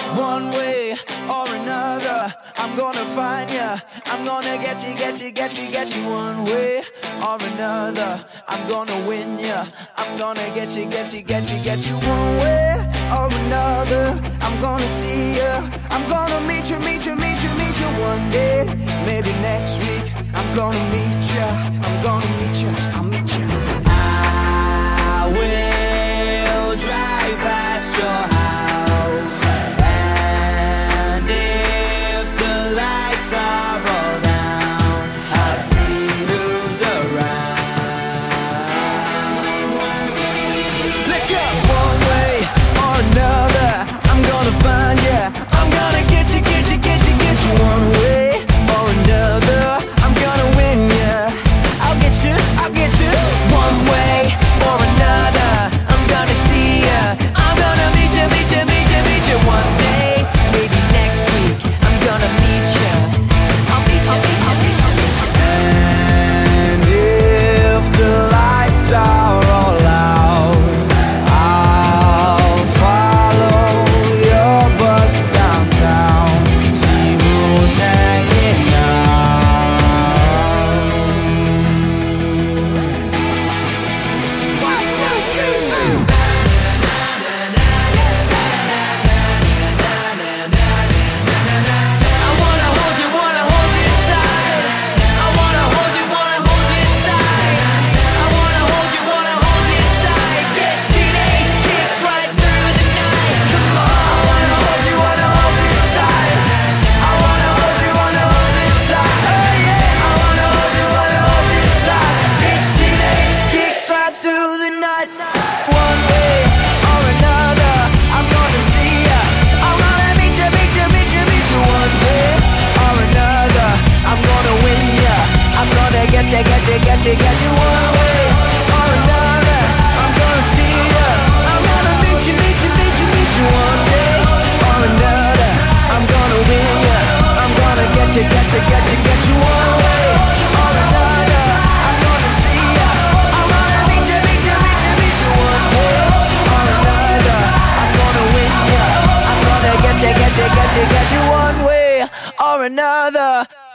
One way or another, I'm gonna find ya. I'm gonna get you, get you, get you, get you. One way or another, I'm gonna win ya. I'm gonna get you, get you, get you, get you. One way or another, I'm gonna see ya. I'm gonna meet you, meet you, meet you, meet you. One day, maybe next week, I'm gonna meet ya. I'm gonna meet ya, I'll meet ya. I will drive past your house. Get you one way or another. I'm gonna see ya. I'm gonna meet you, meet you, meet you, meet you one day or another. I'm gonna win ya. I'm gonna get you, get you, get you, get you one way or another. I'm gonna see ya. I'm gonna meet you, meet you, meet you, meet you one way or another. I'm gonna win ya. I'm gonna get you, get you, get you, get you one way or another.